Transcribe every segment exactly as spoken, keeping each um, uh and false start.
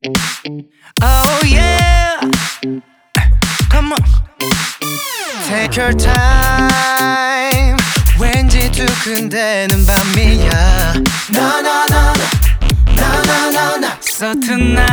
Oh yeah, come on. Take your time. 왠지 두근대는 밤이야. No no no no no no no. So tonight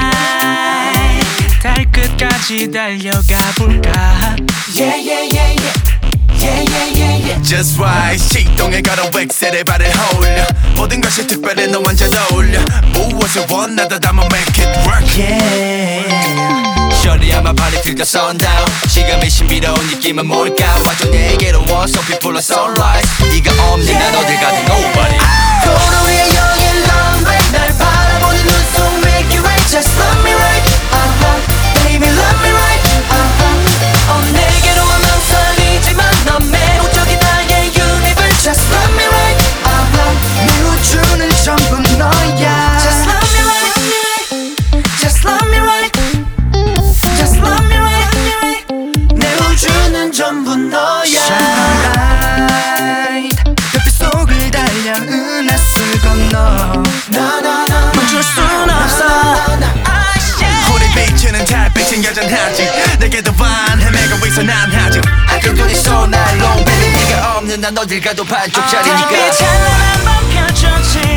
달 끝까지 달려가 볼까? Yeah yeah yeah yeah. Yeah, yeah, yeah, yeah. Just right 시동에 걸어 웩셀에 발을 홀려 모든 것이 특별해 너 완전 어울려 무엇을 원하다 담아 make it work Yeah. Shorty I'm a party till the sundown 시간의 신비로운 느낌은 뭘까 완전 내게로 와 so people are sunrise 네가 없는 난 어딜 가든 nobody 도로 위에 여긴 lonely 날 바라보는 눈속 make it right Just love me right uh-huh. Baby love me right uh-huh. 어 내게로 오면 설리지만 넌 매혹적인 나의 universe Just love me right uh-huh. 내 우주는 전부 너야 Just love me right Just love me right Just love me right 내 우주는 전부 너야 Shine bright 별빛 속을 달려 은하수를 건너 No no no 멈출 순 없어 우리 비치는 달빛은 여전하지 내게도 반 헤매고 있어 난 아직 아껴 눈이 so 날로 baby 네가 없는 난 어딜 가도 반쪽짜리니까 달빛 찬란한 밤 펼쳐진